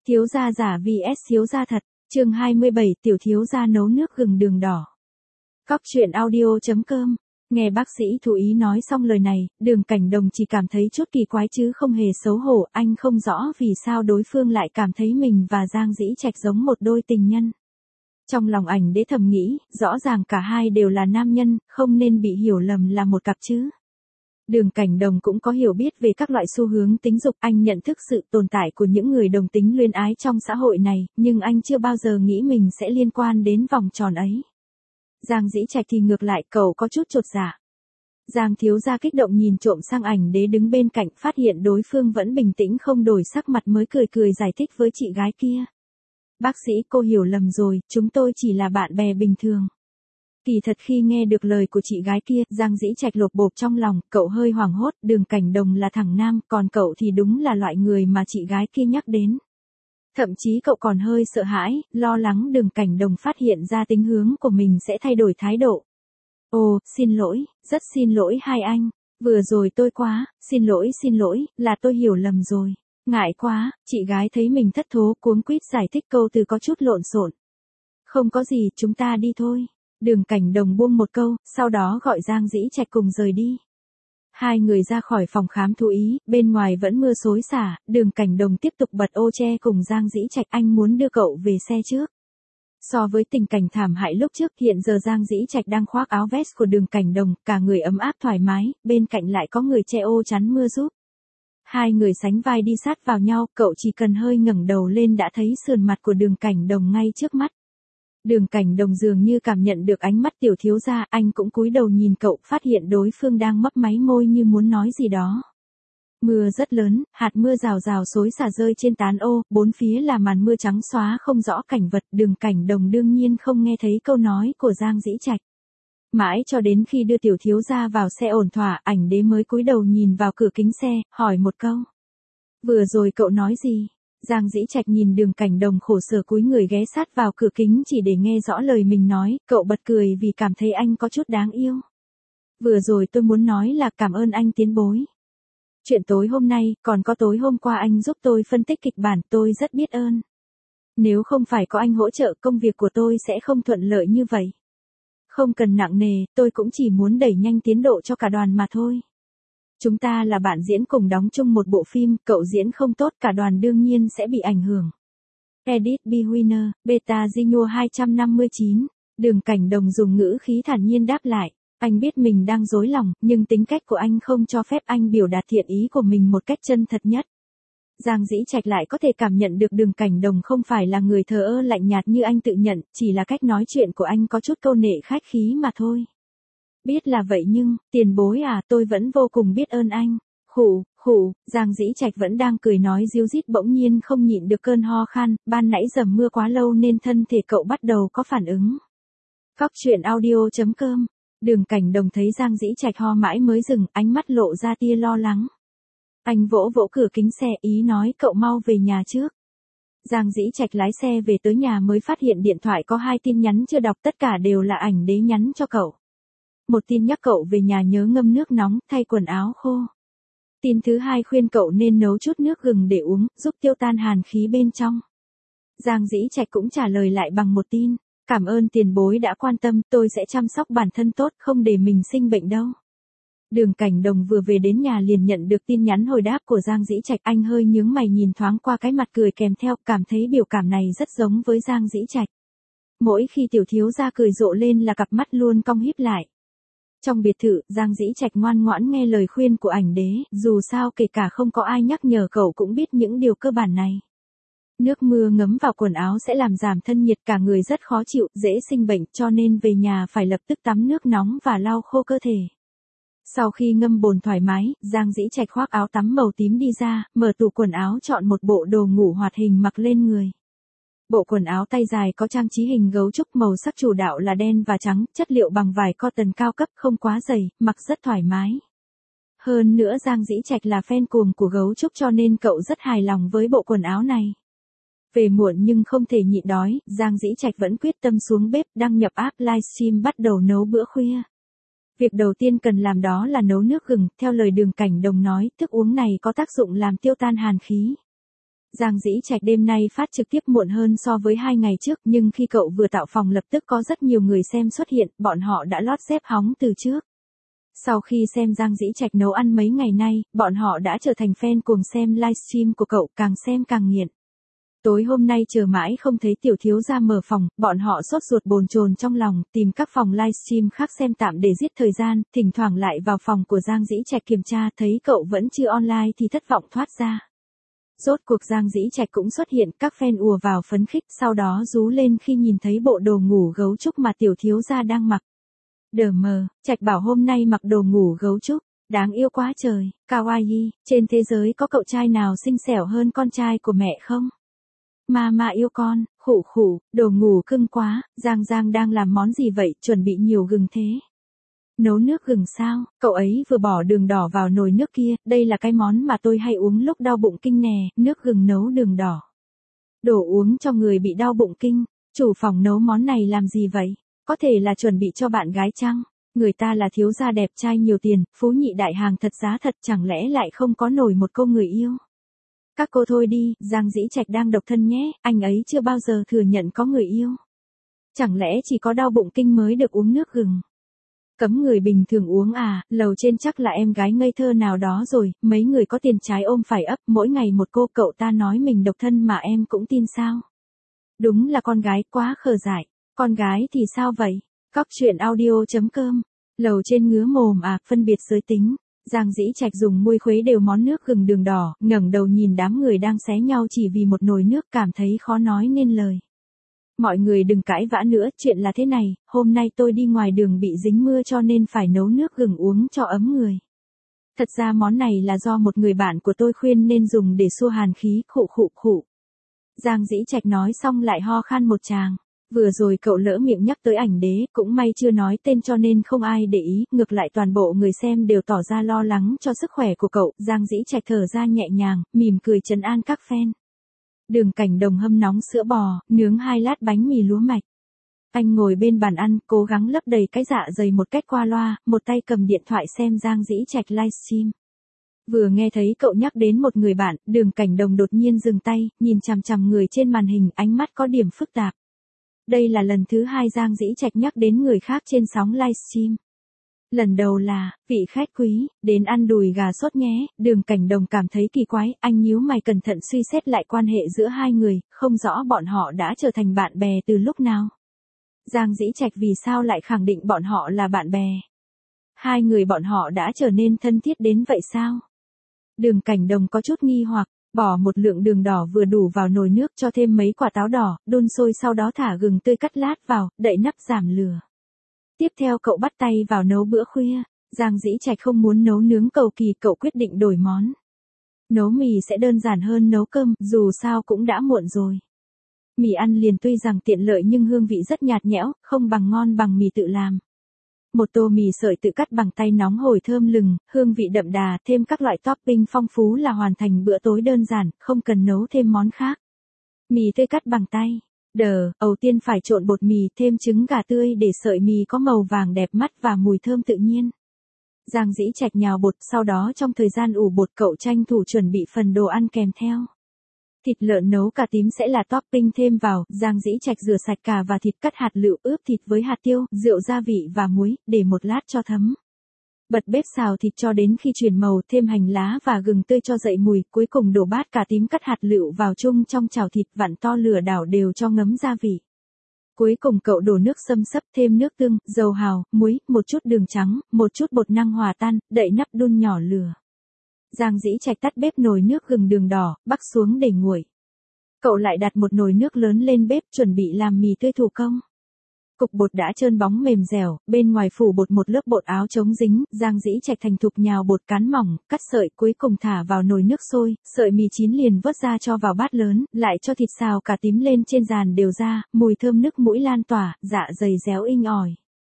Thiếu gia giả vs thiếu gia thật, chương 27 tiểu thiếu gia nấu nước gừng đường đỏ. Cóc truyện audio.com. Nghe bác sĩ Thú Ý nói xong lời này, Đường Cảnh Đồng chỉ cảm thấy chút kỳ quái chứ không hề xấu hổ, anh không rõ vì sao đối phương lại cảm thấy mình và Giang Dĩ Trạch giống một đôi tình nhân. Trong lòng ảnh đế thầm nghĩ, rõ ràng cả hai đều là nam nhân, không nên bị hiểu lầm là một cặp chứ. Đường Cảnh Đồng cũng có hiểu biết về các loại xu hướng tính dục, anh nhận thức sự tồn tại của những người đồng tính luyến ái trong xã hội này, nhưng anh chưa bao giờ nghĩ mình sẽ liên quan đến vòng tròn ấy. Giang Dĩ Trạch thì ngược lại, cậu có chút chột dạ. Giang thiếu gia kích động nhìn trộm sang ảnh đế đứng bên cạnh, phát hiện đối phương vẫn bình tĩnh không đổi sắc mặt mới cười cười giải thích với chị gái kia. Bác sĩ, cô hiểu lầm rồi, chúng tôi chỉ là bạn bè bình thường. Kỳ thật khi nghe được lời của chị gái kia, Giang Dĩ Trạch lột bột trong lòng, cậu hơi hoảng hốt, Đường Cảnh Đồng là thằng nam, còn cậu thì đúng là loại người mà chị gái kia nhắc đến. Thậm chí cậu còn hơi sợ hãi, lo lắng Đường Cảnh Đồng phát hiện ra tính hướng của mình sẽ thay đổi thái độ. Ồ, xin lỗi, rất xin lỗi hai anh, vừa rồi tôi quá, xin lỗi, là tôi hiểu lầm rồi. Ngại quá, chị gái thấy mình thất thố cuống quýt giải thích câu từ có chút lộn xộn. Không có gì, chúng ta đi thôi. Đường Cảnh Đồng buông một câu, sau đó gọi Giang Dĩ Trạch cùng rời đi. Hai người ra khỏi phòng khám thú ý, bên ngoài vẫn mưa xối xả, Đường Cảnh Đồng tiếp tục bật ô che cùng Giang Dĩ Trạch, anh muốn đưa cậu về xe trước. So với tình cảnh thảm hại lúc trước, hiện giờ Giang Dĩ Trạch đang khoác áo vest của Đường Cảnh Đồng, cả người ấm áp thoải mái, bên cạnh lại có người che ô chắn mưa giúp. Hai người sánh vai đi sát vào nhau, cậu chỉ cần hơi ngẩng đầu lên đã thấy sườn mặt của Đường Cảnh Đồng ngay trước mắt. Đường Cảnh Đồng dường như cảm nhận được ánh mắt tiểu thiếu gia, anh cũng cúi đầu nhìn cậu, phát hiện đối phương đang mấp máy môi như muốn nói gì đó. Mưa rất lớn, hạt mưa rào rào xối xả rơi trên tán ô, bốn phía là màn mưa trắng xóa không rõ cảnh vật, Đường Cảnh Đồng đương nhiên không nghe thấy câu nói của Giang Dĩ Trạch. Mãi cho đến khi đưa tiểu thiếu gia vào xe ổn thỏa, ảnh đế mới cúi đầu nhìn vào cửa kính xe, hỏi một câu. Vừa rồi cậu nói gì? Giang Dĩ Trạch nhìn Đường Cảnh Đồng khổ sở cúi người ghé sát vào cửa kính chỉ để nghe rõ lời mình nói, cậu bật cười vì cảm thấy anh có chút đáng yêu. Vừa rồi tôi muốn nói là cảm ơn anh tiến bối. Chuyện tối hôm nay, còn có tối hôm qua anh giúp tôi phân tích kịch bản, tôi rất biết ơn. Nếu không phải có anh hỗ trợ, công việc của tôi sẽ không thuận lợi như vậy. Không cần nặng nề, tôi cũng chỉ muốn đẩy nhanh tiến độ cho cả đoàn mà thôi. Chúng ta là bạn diễn cùng đóng chung một bộ phim, cậu diễn không tốt cả đoàn đương nhiên sẽ bị ảnh hưởng. Edit Bewinner, Beta Zinua 259, Đường Cảnh Đồng dùng ngữ khí thản nhiên đáp lại. Anh biết mình đang dối lòng, nhưng tính cách của anh không cho phép anh biểu đạt thiện ý của mình một cách chân thật nhất. Giang Dĩ Trạch lại có thể cảm nhận được Đường Cảnh Đồng không phải là người thờ ơ lạnh nhạt như anh tự nhận, chỉ là cách nói chuyện của anh có chút câu nệ khách khí mà thôi. Biết là vậy nhưng, tiền bối à, tôi vẫn vô cùng biết ơn anh. Khụ, Giang Dĩ Trạch vẫn đang cười nói ríu rít bỗng nhiên không nhịn được cơn ho khan, ban nãy dầm mưa quá lâu nên thân thể cậu bắt đầu có phản ứng. Cóc truyện audio.com. Đường Cảnh Đồng thấy Giang Dĩ Trạch ho mãi mới dừng, ánh mắt lộ ra tia lo lắng. Anh vỗ vỗ cửa kính xe, ý nói cậu mau về nhà trước. Giang Dĩ Trạch lái xe về tới nhà mới phát hiện điện thoại có 2 tin nhắn chưa đọc, tất cả đều là ảnh đế nhắn cho cậu. Một tin nhắc cậu về nhà nhớ ngâm nước nóng, thay quần áo khô. Tin thứ hai khuyên cậu nên nấu chút nước gừng để uống, giúp tiêu tan hàn khí bên trong. Giang Dĩ Trạch cũng trả lời lại bằng một tin. Cảm ơn tiền bối đã quan tâm, tôi sẽ chăm sóc bản thân tốt, không để mình sinh bệnh đâu. Đường Cảnh Đồng vừa về đến nhà liền nhận được tin nhắn hồi đáp của Giang Dĩ Trạch, anh hơi nhướng mày nhìn thoáng qua cái mặt cười kèm theo, cảm thấy biểu cảm này rất giống với Giang Dĩ Trạch. Mỗi khi tiểu thiếu gia cười rộ lên là cặp mắt luôn cong híp lại. Trong biệt thự, Giang Dĩ Trạch ngoan ngoãn nghe lời khuyên của ảnh đế, dù sao kể cả không có ai nhắc nhở cậu cũng biết những điều cơ bản này. Nước mưa ngấm vào quần áo sẽ làm giảm thân nhiệt, cả người rất khó chịu, dễ sinh bệnh, cho nên về nhà phải lập tức tắm nước nóng và lau khô cơ thể. Sau khi ngâm bồn thoải mái, Giang Dĩ Trạch khoác áo tắm màu tím đi ra, mở tủ quần áo chọn một bộ đồ ngủ hoạt hình mặc lên người. Bộ quần áo tay dài có trang trí hình gấu trúc, màu sắc chủ đạo là đen và trắng, chất liệu bằng vải cotton cao cấp, không quá dày, mặc rất thoải mái. Hơn nữa Giang Dĩ Trạch là fan cuồng của gấu trúc cho nên cậu rất hài lòng với bộ quần áo này. Về muộn nhưng không thể nhịn đói, Giang Dĩ Trạch vẫn quyết tâm xuống bếp, đăng nhập app livestream bắt đầu nấu bữa khuya. Việc đầu tiên cần làm đó là nấu nước gừng, theo lời Đường Cảnh Đồng nói, thức uống này có tác dụng làm tiêu tan hàn khí. Giang Dĩ Trạch đêm nay phát trực tiếp muộn hơn so với 2 ngày trước, nhưng khi cậu vừa tạo phòng lập tức có rất nhiều người xem xuất hiện, bọn họ đã lót xếp hóng từ trước. Sau khi xem Giang Dĩ Trạch nấu ăn mấy ngày nay, bọn họ đã trở thành fan cuồng xem livestream của cậu, càng xem càng nghiện. Tối hôm nay chờ mãi không thấy tiểu thiếu gia mở phòng, bọn họ sốt ruột bồn chồn trong lòng, tìm các phòng livestream khác xem tạm để giết thời gian, thỉnh thoảng lại vào phòng của Giang Dĩ Trạch kiểm tra, thấy cậu vẫn chưa online thì thất vọng thoát ra. Rốt cuộc Giang Dĩ Trạch cũng xuất hiện, các fan ùa vào phấn khích, sau đó rú lên khi nhìn thấy bộ đồ ngủ gấu trúc mà tiểu thiếu gia đang mặc. Đờ mờ, Trạch bảo hôm nay mặc đồ ngủ gấu trúc, đáng yêu quá trời, kawaii, trên thế giới có cậu trai nào xinh xẻo hơn con trai của mẹ không? Mama yêu con, khụ khụ, đồ ngủ cưng quá, Giang đang làm món gì vậy, chuẩn bị nhiều gừng thế. Nấu nước gừng sao, cậu ấy vừa bỏ đường đỏ vào nồi nước kia, đây là cái món mà tôi hay uống lúc đau bụng kinh nè, nước gừng nấu đường đỏ. Đồ uống cho người bị đau bụng kinh, chủ phòng nấu món này làm gì vậy? Có thể là chuẩn bị cho bạn gái chăng? Người ta là thiếu gia đẹp trai nhiều tiền, phú nhị đại hàng thật giá thật, chẳng lẽ lại không có nổi một cô người yêu? Các cô thôi đi, Giang Dĩ Trạch đang độc thân nhé, anh ấy chưa bao giờ thừa nhận có người yêu. Chẳng lẽ chỉ có đau bụng kinh mới được uống nước gừng? Cấm người bình thường uống à, lầu trên chắc là em gái ngây thơ nào đó rồi, mấy người có tiền trái ôm phải ấp, mỗi ngày một cô, cậu ta nói mình độc thân mà em cũng tin sao? Đúng là con gái quá khờ dại, con gái thì sao vậy? Cóc truyện audio.com, lầu trên ngứa mồm à, phân biệt giới tính. Giang Dĩ Trạch dùng muôi khuấy đều món nước gừng đường đỏ, ngẩng đầu nhìn đám người đang xé nhau chỉ vì một nồi nước, cảm thấy khó nói nên lời. Mọi người đừng cãi vã nữa, chuyện là thế này, hôm nay tôi đi ngoài đường bị dính mưa cho nên phải nấu nước gừng uống cho ấm người. Thật ra món này là do một người bạn của tôi khuyên nên dùng để xua hàn khí, khụ khụ khụ. Giang Dĩ Trạch nói xong lại ho khan một tràng. Vừa rồi cậu lỡ miệng nhắc tới ảnh đế, cũng may chưa nói tên cho nên không ai để ý, ngược lại toàn bộ người xem đều tỏ ra lo lắng cho sức khỏe của cậu. Giang Dĩ Trạch thở ra nhẹ nhàng, mỉm cười trấn an các fan. Đường Cảnh Đồng hâm nóng sữa bò, nướng 2 lát bánh mì lúa mạch. Anh ngồi bên bàn ăn, cố gắng lấp đầy cái dạ dày một cách qua loa, một tay cầm điện thoại xem Giang Dĩ Trạch livestream. Vừa nghe thấy cậu nhắc đến một người bạn, Đường Cảnh Đồng đột nhiên dừng tay, nhìn chằm chằm người trên màn hình, ánh mắt có điểm phức tạp. Đây là lần thứ 2 Giang Dĩ Trạch nhắc đến người khác trên sóng livestream. Lần đầu là, vị khách quý, đến ăn đùi gà sốt nhé, Đường Cảnh Đồng cảm thấy kỳ quái, anh nhíu mày cẩn thận suy xét lại quan hệ giữa hai người, không rõ bọn họ đã trở thành bạn bè từ lúc nào. Giang Dĩ Trạch vì sao lại khẳng định bọn họ là bạn bè? Hai người bọn họ đã trở nên thân thiết đến vậy sao? Đường Cảnh Đồng có chút nghi hoặc. Bỏ một lượng đường đỏ vừa đủ vào nồi nước, cho thêm mấy quả táo đỏ, đun sôi, sau đó thả gừng tươi cắt lát vào, đậy nắp giảm lửa. Tiếp theo cậu bắt tay vào nấu bữa khuya. Giang Dĩ Trạch không muốn nấu nướng cầu kỳ, cậu quyết định đổi món. Nấu mì sẽ đơn giản hơn nấu cơm, dù sao cũng đã muộn rồi. Mì ăn liền tuy rằng tiện lợi nhưng hương vị rất nhạt nhẽo, không bằng ngon bằng mì tự làm. Một tô mì sợi tự cắt bằng tay nóng hổi thơm lừng, hương vị đậm đà, thêm các loại topping phong phú là hoàn thành bữa tối đơn giản, không cần nấu thêm món khác. Mì tươi cắt bằng tay. Đầu tiên phải trộn bột mì, thêm trứng gà tươi để sợi mì có màu vàng đẹp mắt và mùi thơm tự nhiên. Giang Dĩ Trạch nhào bột, sau đó trong thời gian ủ bột cậu tranh thủ chuẩn bị phần đồ ăn kèm theo. Thịt lợn nấu cà tím sẽ là topping thêm vào, Giang Dĩ Trạch rửa sạch cà và thịt, cắt hạt lựu, ướp thịt với hạt tiêu, rượu gia vị và muối, để một lát cho thấm. Bật bếp xào thịt cho đến khi chuyển màu, thêm hành lá và gừng tươi cho dậy mùi, cuối cùng đổ bát cà tím cắt hạt lựu vào chung trong chảo thịt, vặn to lửa đảo đều cho ngấm gia vị. Cuối cùng cậu đổ nước xâm xấp, thêm nước tương, dầu hào, muối, một chút đường trắng, một chút bột năng hòa tan, đậy nắp đun nhỏ lửa. Giang Dĩ Trạch tắt bếp, nồi nước gừng đường đỏ, bắc xuống để nguội. Cậu lại đặt một nồi nước lớn lên bếp, chuẩn bị làm mì tươi thủ công. Cục bột đã trơn bóng mềm dẻo, bên ngoài phủ bột một lớp bột áo chống dính, Giang Dĩ Trạch thành thục nhào bột cán mỏng, cắt sợi, cuối cùng thả vào nồi nước sôi, sợi mì chín liền vớt ra cho vào bát lớn, lại cho thịt xào cà tím lên trên dàn đều ra, mùi thơm nước mũi lan tỏa, dạ dày réo inh ỏi.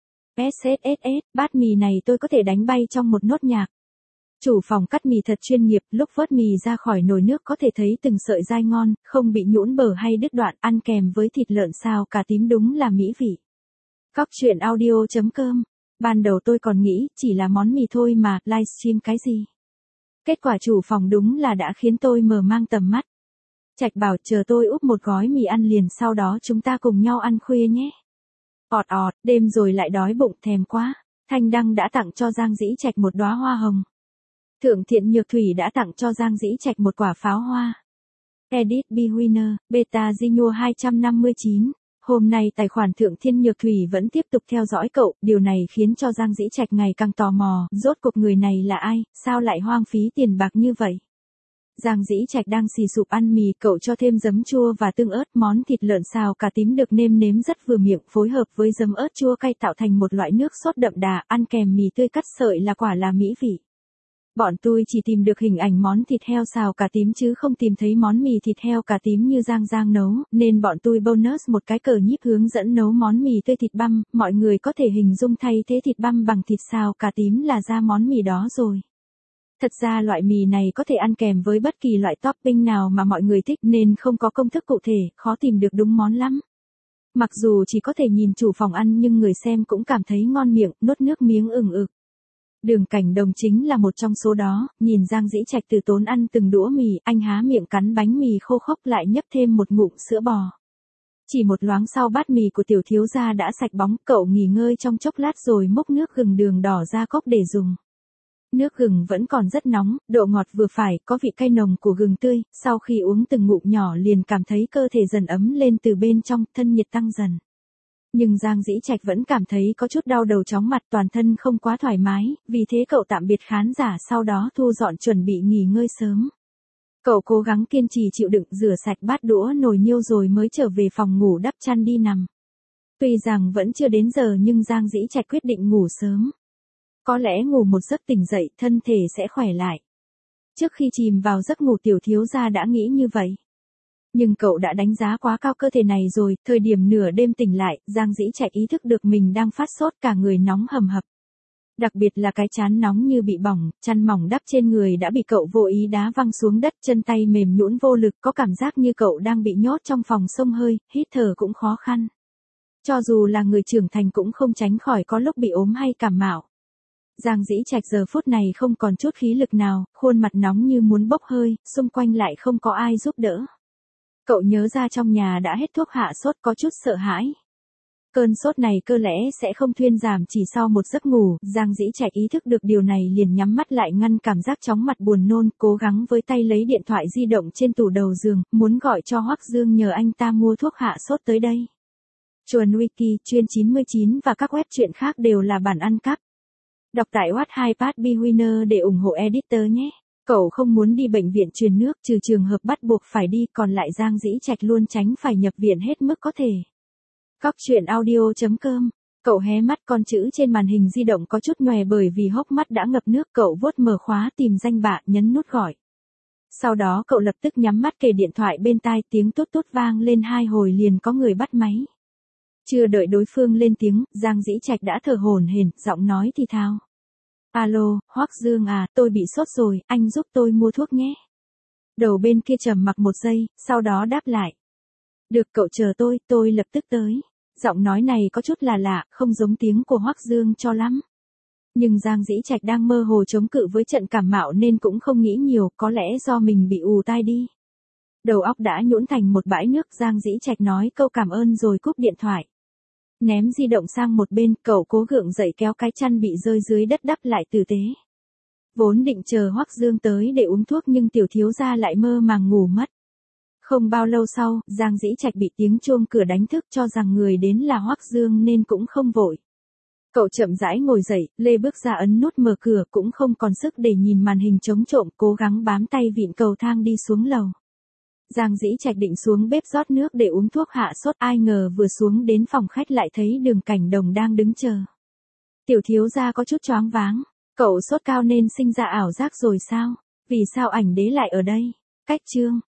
SSSS, bát mì này tôi có thể đánh bay trong một nốt nhạc. Chủ phòng cắt mì thật chuyên nghiệp, lúc vớt mì ra khỏi nồi nước có thể thấy từng sợi dai ngon, không bị nhũn bở hay đứt đoạn, ăn kèm với thịt lợn xào cà tím đúng là mỹ vị. Cóc truyện audio.com. Ban đầu tôi còn nghĩ chỉ là món mì thôi mà, livestream cái gì. Kết quả chủ phòng đúng là đã khiến tôi mở mang tầm mắt. Trạch bảo chờ tôi úp một gói mì ăn liền sau đó chúng ta cùng nhau ăn khuya nhé. Ọt ọt, đêm rồi lại đói bụng thèm quá. Thanh Đăng đã tặng cho Giang Dĩ Trạch một đóa hoa hồng. Thượng Thiện Nhược Thủy đã tặng cho Giang Dĩ Trạch một quả pháo hoa. Edit B Winner, Beta Zinua 259. Hôm nay tài khoản Thượng Thiên Nhược Thủy vẫn tiếp tục theo dõi cậu, điều này khiến cho Giang Dĩ Trạch ngày càng tò mò, rốt cuộc người này là ai, sao lại hoang phí tiền bạc như vậy. Giang Dĩ Trạch đang xì sụp ăn mì, cậu cho thêm giấm chua và tương ớt, món thịt lợn xào cà tím được nêm nếm rất vừa miệng, phối hợp với giấm ớt chua cay tạo thành một loại nước sốt đậm đà, ăn kèm mì tươi cắt sợi là quả là mỹ vị. Bọn tôi chỉ tìm được hình ảnh món thịt heo xào cà tím chứ không tìm thấy món mì thịt heo cà tím như Giang nấu, nên bọn tôi bonus một cái cờ nhíp hướng dẫn nấu món mì tươi thịt băm, mọi người có thể hình dung thay thế thịt băm bằng thịt xào cà tím là ra món mì đó rồi. Thật ra loại mì này có thể ăn kèm với bất kỳ loại topping nào mà mọi người thích nên không có công thức cụ thể, khó tìm được đúng món lắm. Mặc dù chỉ có thể nhìn chủ phòng ăn nhưng người xem cũng cảm thấy ngon miệng, nuốt nước miếng ừng ực. Đường Cảnh Đồng chính là một trong số đó, nhìn Giang Dĩ Trạch từ tốn ăn từng đũa mì, anh há miệng cắn bánh mì khô khốc lại nhấp thêm một ngụm sữa bò. Chỉ một loáng sau bát mì của tiểu thiếu gia đã sạch bóng, cậu nghỉ ngơi trong chốc lát rồi múc nước gừng đường đỏ ra cốc để dùng. Nước gừng vẫn còn rất nóng, độ ngọt vừa phải, có vị cay nồng của gừng tươi, sau khi uống từng ngụm nhỏ liền cảm thấy cơ thể dần ấm lên từ bên trong, thân nhiệt tăng dần. Nhưng Giang Dĩ Trạch vẫn cảm thấy có chút đau đầu chóng mặt, toàn thân không quá thoải mái, vì thế cậu tạm biệt khán giả sau đó thu dọn chuẩn bị nghỉ ngơi sớm. Cậu cố gắng kiên trì chịu đựng, rửa sạch bát đũa nồi niêu rồi mới trở về phòng ngủ đắp chăn đi nằm. Tuy rằng vẫn chưa đến giờ nhưng Giang Dĩ Trạch quyết định ngủ sớm. Có lẽ ngủ một giấc tỉnh dậy thân thể sẽ khỏe lại. Trước khi chìm vào giấc ngủ tiểu thiếu gia đã nghĩ như vậy. Nhưng cậu đã đánh giá quá cao cơ thể này rồi, thời điểm nửa đêm tỉnh lại, Giang Dĩ Trạch ý thức được mình đang phát sốt, cả người nóng hầm hập. Đặc biệt là cái trán nóng như bị bỏng, chăn mỏng đắp trên người đã bị cậu vô ý đá văng xuống đất, chân tay mềm nhũn vô lực, có cảm giác như cậu đang bị nhốt trong phòng xông hơi, hít thở cũng khó khăn. Cho dù là người trưởng thành cũng không tránh khỏi có lúc bị ốm hay cảm mạo. Giang Dĩ Trạch giờ phút này không còn chút khí lực nào, khuôn mặt nóng như muốn bốc hơi, xung quanh lại không có ai giúp đỡ. Cậu nhớ ra trong nhà đã hết thuốc hạ sốt, có chút sợ hãi. Cơn sốt này cơ lẽ sẽ không thuyên giảm chỉ sau một giấc ngủ, Giang Dĩ Trạch ý thức được điều này liền nhắm mắt lại ngăn cảm giác chóng mặt buồn nôn, cố gắng với tay lấy điện thoại di động trên tủ đầu giường, muốn gọi cho Hoắc Dương nhờ anh ta mua thuốc hạ sốt tới đây. Chuồn Wiki, chuyên 99 và các web truyện khác đều là bản ăn cắp. Đọc tại Wattpad B Winner để ủng hộ editor nhé. Cậu không muốn đi bệnh viện truyền nước trừ trường hợp bắt buộc phải đi, còn lại Giang Dĩ Trạch luôn tránh phải nhập viện hết mức có thể. Cóc truyện audio.com. Cậu hé mắt, con chữ trên màn hình di động có chút nhòe bởi vì hốc mắt đã ngập nước, cậu vuốt mở khóa tìm danh bạ, nhấn nút gọi. Sau đó cậu lập tức nhắm mắt kề điện thoại bên tai, tiếng tút tút vang lên 2 hồi liền có người bắt máy. Chưa đợi đối phương lên tiếng, Giang Dĩ Trạch đã thở hổn hển, giọng nói thì thào. Alo, Hoắc Dương à, tôi bị sốt rồi, anh giúp tôi mua thuốc nhé. Đầu bên kia trầm mặc một giây, sau đó đáp lại. Được, cậu chờ tôi lập tức tới. Giọng nói này có chút là lạ, không giống tiếng của Hoắc Dương cho lắm. Nhưng Giang Dĩ Trạch đang mơ hồ chống cự với trận cảm mạo nên cũng không nghĩ nhiều, có lẽ do mình bị ù tai đi. Đầu óc đã nhũn thành một bãi nước, Giang Dĩ Trạch nói câu cảm ơn rồi cúp điện thoại. Ném di động sang một bên, cậu cố gượng dậy kéo cái chăn bị rơi dưới đất đắp lại tử tế. Vốn định chờ Hoắc Dương tới để uống thuốc nhưng tiểu thiếu gia lại mơ màng ngủ mất. Không bao lâu sau, Giang Dĩ Trạch bị tiếng chuông cửa đánh thức, cho rằng người đến là Hoắc Dương nên cũng không vội. Cậu chậm rãi ngồi dậy, lê bước ra ấn nút mở cửa, cũng không còn sức để nhìn màn hình trống trộm, cố gắng bám tay vịn cầu thang đi xuống lầu. Giang Dĩ Trạch định xuống bếp rót nước để uống thuốc hạ sốt, ai ngờ vừa xuống đến phòng khách lại thấy Đường Cảnh Đồng đang đứng chờ. Tiểu thiếu gia có chút choáng váng, cậu sốt cao nên sinh ra ảo giác rồi sao? Vì sao ảnh đế lại ở đây? Cách chương